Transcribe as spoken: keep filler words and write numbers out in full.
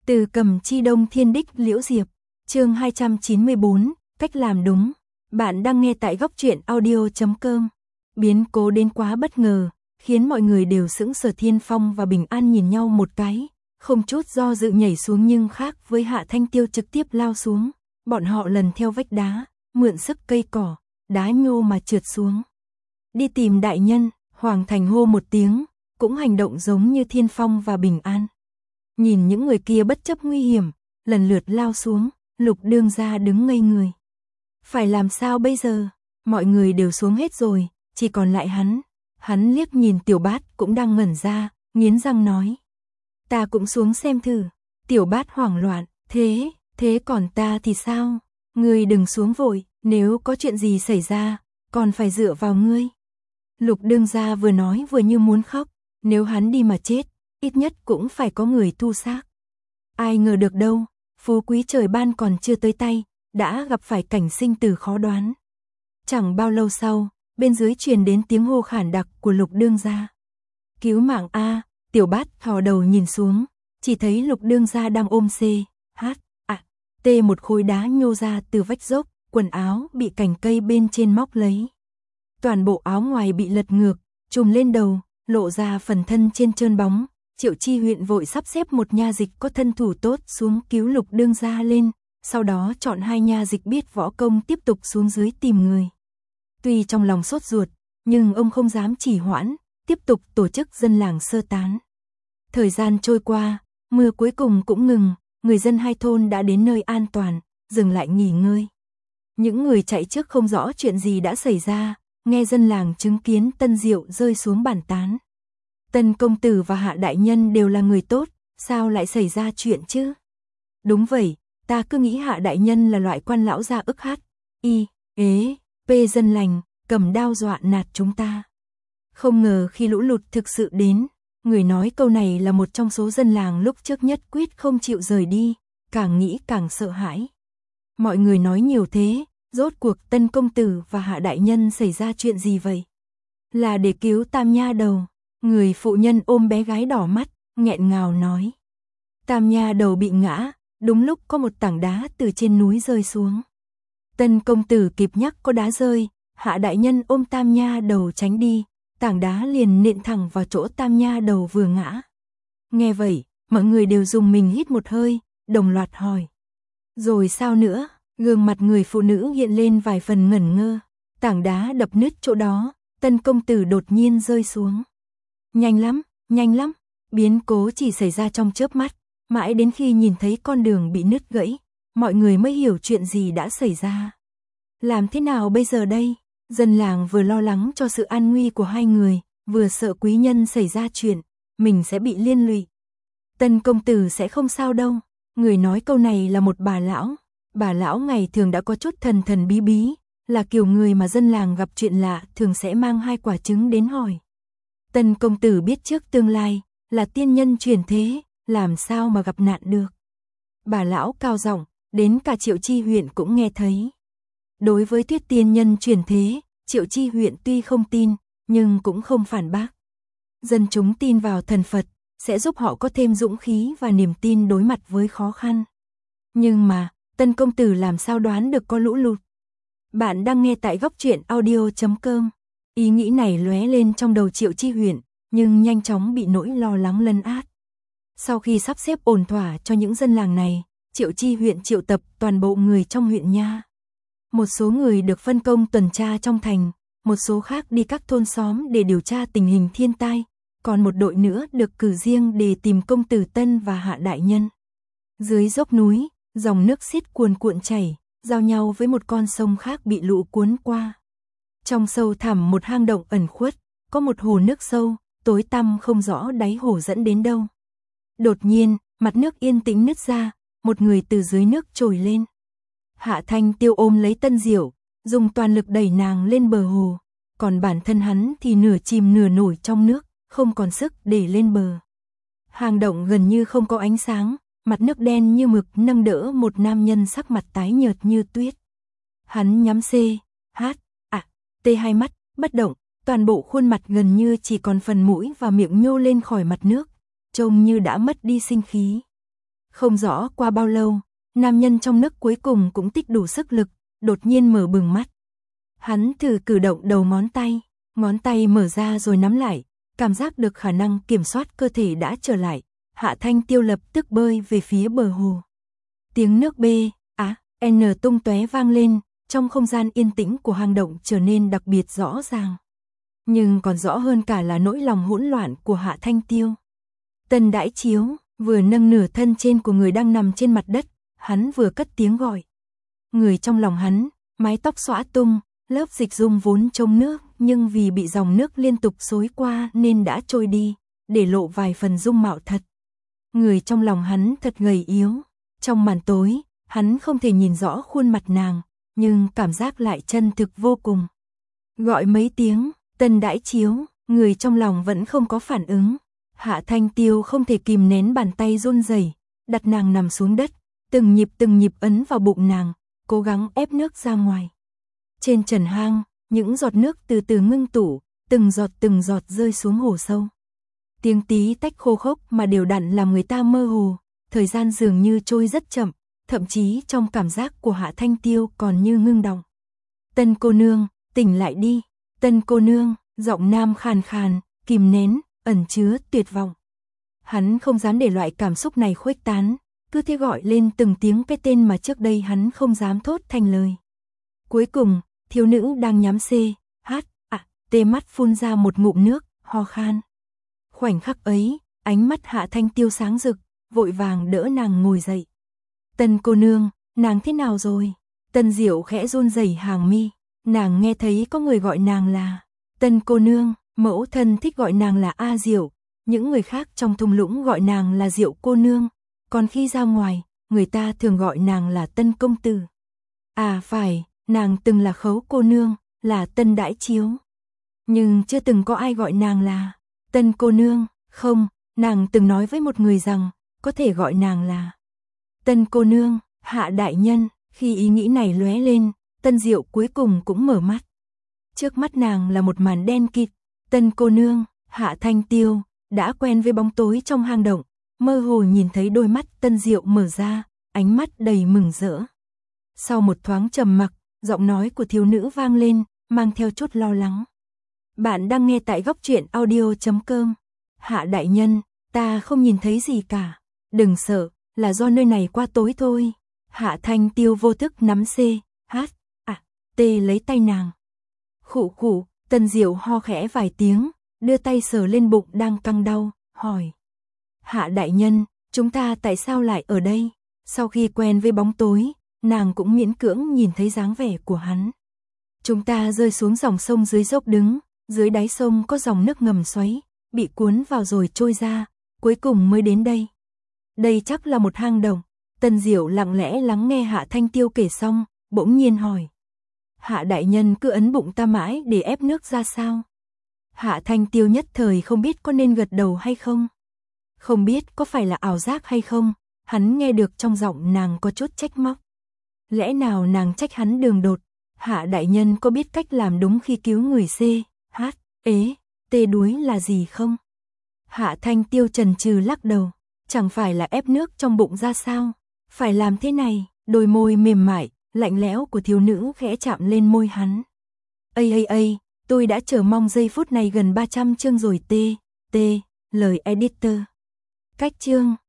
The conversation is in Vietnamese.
Từ Cầm Chi Đông Thiên Đích Liễu Diệp, chương hai trăm chín mươi bốn, cách làm đúng. Bạn đang nghe tại góc truyện audio chấm com. Biến cố đến quá bất ngờ, khiến mọi người đều sững sờ. Thiên Phong và Bình An nhìn nhau một cái, không chút do dự nhảy xuống, nhưng khác với Hạ Thanh Tiêu trực tiếp lao xuống, bọn họ lần theo vách đá, mượn sức cây cỏ, đá nhô mà trượt xuống. Đi tìm đại nhân, Hoàng Thành hô một tiếng, cũng hành động giống như Thiên Phong và Bình An. Nhìn những người kia bất chấp nguy hiểm, lần lượt lao xuống, Lục Đương Gia đứng ngây người. Phải làm sao bây giờ? Mọi người đều xuống hết rồi, chỉ còn lại hắn. Hắn liếc nhìn Tiểu Bát cũng đang ngẩn ra, nghiến răng nói. Ta cũng xuống xem thử. Tiểu Bát hoảng loạn, thế, thế còn ta thì sao? Ngươi đừng xuống vội, nếu có chuyện gì xảy ra, còn phải dựa vào ngươi. Lục Đương Gia vừa nói vừa như muốn khóc, nếu hắn đi mà chết, ít nhất cũng phải có người thu xác. Ai ngờ được đâu, phú quý trời ban còn chưa tới tay, đã gặp phải cảnh sinh tử khó đoán. Chẳng bao lâu sau, bên dưới truyền đến tiếng hô khản đặc của Lục Đương Gia. Cứu mạng a! Tiểu Bát thò đầu nhìn xuống, chỉ thấy Lục Đương Gia đang ôm C, H, A, T một khối đá nhô ra từ vách dốc, quần áo bị cành cây bên trên móc lấy. Toàn bộ áo ngoài bị lật ngược, trùm lên đầu, lộ ra phần thân trên trơn bóng. Triệu Chi huyện vội sắp xếp một nha dịch có thân thủ tốt xuống cứu Lục Đương Gia lên, sau đó chọn hai nha dịch biết võ công tiếp tục xuống dưới tìm người. Tuy trong lòng sốt ruột, nhưng ông không dám trì hoãn, tiếp tục tổ chức dân làng sơ tán. Thời gian trôi qua, mưa cuối cùng cũng ngừng, người dân hai thôn đã đến nơi an toàn, dừng lại nghỉ ngơi. Những người chạy trước không rõ chuyện gì đã xảy ra, nghe dân làng chứng kiến Tân Diệu rơi xuống bàn tán. Tân công tử và Hạ đại nhân đều là người tốt, sao lại xảy ra chuyện chứ? Đúng vậy, ta cứ nghĩ Hạ đại nhân là loại quan lão gia ức hát, y, ế, p dân lành, cầm đao dọa nạt chúng ta. Không ngờ khi lũ lụt thực sự đến, người nói câu này là một trong số dân làng lúc trước nhất quyết không chịu rời đi, càng nghĩ càng sợ hãi. Mọi người nói nhiều thế, rốt cuộc Tân công tử và Hạ đại nhân xảy ra chuyện gì vậy? Là để cứu Tam nha đầu. Người phụ nhân ôm bé gái đỏ mắt, nghẹn ngào nói. Tam nha đầu bị ngã, đúng lúc có một tảng đá từ trên núi rơi xuống. Tân công tử kịp nhắc có đá rơi, Hạ đại nhân ôm Tam nha đầu tránh đi, tảng đá liền nện thẳng vào chỗ Tam nha đầu vừa ngã. Nghe vậy, mọi người đều dùng mình hít một hơi, đồng loạt hỏi. Rồi sao nữa? Gương mặt người phụ nữ hiện lên vài phần ngẩn ngơ. Tảng đá đập nứt chỗ đó, Tân công tử đột nhiên rơi xuống. Nhanh lắm, nhanh lắm, biến cố chỉ xảy ra trong chớp mắt, mãi đến khi nhìn thấy con đường bị nứt gãy, mọi người mới hiểu chuyện gì đã xảy ra. Làm thế nào bây giờ đây? Dân làng vừa lo lắng cho sự an nguy của hai người, vừa sợ quý nhân xảy ra chuyện, mình sẽ bị liên lụy. Tân công tử sẽ không sao đâu, người nói câu này là một bà lão. Bà lão ngày thường đã có chút thần thần bí bí, là kiểu người mà dân làng gặp chuyện lạ thường sẽ mang hai quả trứng đến hỏi. Tân công tử biết trước tương lai, là tiên nhân truyền thế, làm sao mà gặp nạn được. Bà lão cao giọng, đến cả Triệu Chi huyện cũng nghe thấy. Đối với thuyết tiên nhân truyền thế, Triệu Chi huyện tuy không tin, nhưng cũng không phản bác. Dân chúng tin vào thần Phật, sẽ giúp họ có thêm dũng khí và niềm tin đối mặt với khó khăn. Nhưng mà, Tân công tử làm sao đoán được có lũ lụt? Bạn đang nghe tại góc truyện audio chấm com. Ý nghĩ này lóe lên trong đầu Triệu Chi huyện, nhưng nhanh chóng bị nỗi lo lắng lấn át. Sau khi sắp xếp ổn thỏa cho những dân làng này, Triệu Chi huyện triệu tập toàn bộ người trong huyện nha. Một số người được phân công tuần tra trong thành, một số khác đi các thôn xóm để điều tra tình hình thiên tai, còn một đội nữa được cử riêng để tìm công tử Tân và Hạ đại nhân. Dưới dốc núi, dòng nước xiết cuồn cuộn chảy, giao nhau với một con sông khác bị lũ cuốn qua. Trong sâu thẳm một hang động ẩn khuất, có một hồ nước sâu, tối tăm không rõ đáy hồ dẫn đến đâu. Đột nhiên, mặt nước yên tĩnh nứt ra, một người từ dưới nước trồi lên. Hạ Thanh Tiêu ôm lấy Tân Diệu, dùng toàn lực đẩy nàng lên bờ hồ, còn bản thân hắn thì nửa chìm nửa nổi trong nước, không còn sức để lên bờ. Hang động gần như không có ánh sáng, mặt nước đen như mực nâng đỡ một nam nhân sắc mặt tái nhợt như tuyết. Hắn nhắm C, H, A, T hai mắt, bất động, toàn bộ khuôn mặt gần như chỉ còn phần mũi và miệng nhô lên khỏi mặt nước, trông như đã mất đi sinh khí. Không rõ qua bao lâu, nam nhân trong nước cuối cùng cũng tích đủ sức lực, đột nhiên mở bừng mắt. Hắn thử cử động đầu ngón tay, ngón tay mở ra rồi nắm lại, cảm giác được khả năng kiểm soát cơ thể đã trở lại. Hạ Thanh Tiêu lập tức bơi về phía bờ hồ. Tiếng nước B, á, N tung tóe vang lên, trong không gian yên tĩnh của hang động trở nên đặc biệt rõ ràng. Nhưng còn rõ hơn cả là nỗi lòng hỗn loạn của Hạ Thanh Tiêu. Tân Đãi Chiếu vừa nâng nửa thân trên của người đang nằm trên mặt đất, hắn vừa cất tiếng gọi. Người trong lòng hắn, mái tóc xõa tung, lớp dịch dung vốn trong nước, nhưng vì bị dòng nước liên tục xối qua nên đã trôi đi, để lộ vài phần dung mạo thật. Người trong lòng hắn thật gầy yếu, trong màn tối, hắn không thể nhìn rõ khuôn mặt nàng, nhưng cảm giác lại chân thực vô cùng. Gọi mấy tiếng, Tân Đãi Chiếu, người trong lòng vẫn không có phản ứng. Hạ Thanh Tiêu không thể kìm nén bàn tay run rẩy, đặt nàng nằm xuống đất, từng nhịp từng nhịp ấn vào bụng nàng, cố gắng ép nước ra ngoài. Trên trần hang, những giọt nước từ từ ngưng tụ, từng giọt từng giọt rơi xuống hồ sâu. Tiếng tí tách khô khốc mà đều đặn làm người ta mơ hồ, thời gian dường như trôi rất chậm, thậm chí trong cảm giác của Hạ Thanh Tiêu còn như ngưng đọng. Tân cô nương, tỉnh lại đi. Tân cô nương, giọng nam khàn khàn, kìm nén, ẩn chứa tuyệt vọng. Hắn không dám để loại cảm xúc này khuếch tán, cứ thế gọi lên từng tiếng cái tên mà trước đây hắn không dám thốt thành lời. Cuối cùng, thiếu nữ đang nhắm C, H, à, tê mắt phun ra một ngụm nước, ho khan. Khoảnh khắc ấy, ánh mắt Hạ Thanh Tiêu sáng rực, vội vàng đỡ nàng ngồi dậy. Tân cô nương, nàng thế nào rồi? Tân Diệu khẽ run rẩy hàng mi, nàng nghe thấy có người gọi nàng là Tân cô nương, mẫu thân thích gọi nàng là A Diệu, những người khác trong thung lũng gọi nàng là Diệu cô nương, còn khi ra ngoài, người ta thường gọi nàng là Tân công tử. À phải, nàng từng là Khấu cô nương, là Tân Đãi Chiếu. Nhưng chưa từng có ai gọi nàng là Tân cô nương, không, nàng từng nói với một người rằng, có thể gọi nàng là Tân cô nương, Hạ đại nhân. Khi ý nghĩ này lóe lên, Tân Diệu cuối cùng cũng mở mắt. Trước mắt nàng là một màn đen kịt. Tân cô nương, Hạ Thanh Tiêu, đã quen với bóng tối trong hang động, mơ hồ nhìn thấy đôi mắt Tân Diệu mở ra, ánh mắt đầy mừng rỡ. Sau một thoáng trầm mặc, giọng nói của thiếu nữ vang lên, mang theo chút lo lắng. Bạn đang nghe tại góc truyện audio chấm com. Hạ đại nhân, ta không nhìn thấy gì cả. Đừng sợ, là do nơi này qua tối thôi. Hạ Thanh Tiêu vô thức nắm C, H, à, T lấy tay nàng. Khụ khụ, Tân Diệu ho khẽ vài tiếng, đưa tay sờ lên bụng đang căng đau, hỏi. Hạ đại nhân, chúng ta tại sao lại ở đây? Sau khi quen với bóng tối, nàng cũng miễn cưỡng nhìn thấy dáng vẻ của hắn. Chúng ta rơi xuống dòng sông dưới dốc đứng, dưới đáy sông có dòng nước ngầm xoáy, bị cuốn vào rồi trôi ra, cuối cùng mới đến đây. Đây chắc là một hang động. Tân Diệu lặng lẽ lắng nghe Hạ Thanh Tiêu kể xong, bỗng nhiên hỏi. Hạ đại nhân cứ ấn bụng ta mãi để ép nước ra sao? Hạ Thanh Tiêu nhất thời không biết có nên gật đầu hay không. Không biết có phải là ảo giác hay không, hắn nghe được trong giọng nàng có chút trách móc. Lẽ nào nàng trách hắn đường đột? Hạ đại nhân có biết cách làm đúng khi cứu người C, H, ế, T đuối là gì không? Hạ Thanh Tiêu chần chừ lắc đầu, chẳng phải là ép nước trong bụng ra sao? Phải làm thế này, đôi môi mềm mại, lạnh lẽo của thiếu nữ khẽ chạm lên môi hắn. Ây ây ây, tôi đã chờ mong giây phút này gần ba trăm chương rồi. T, T, lời editor. Cách chương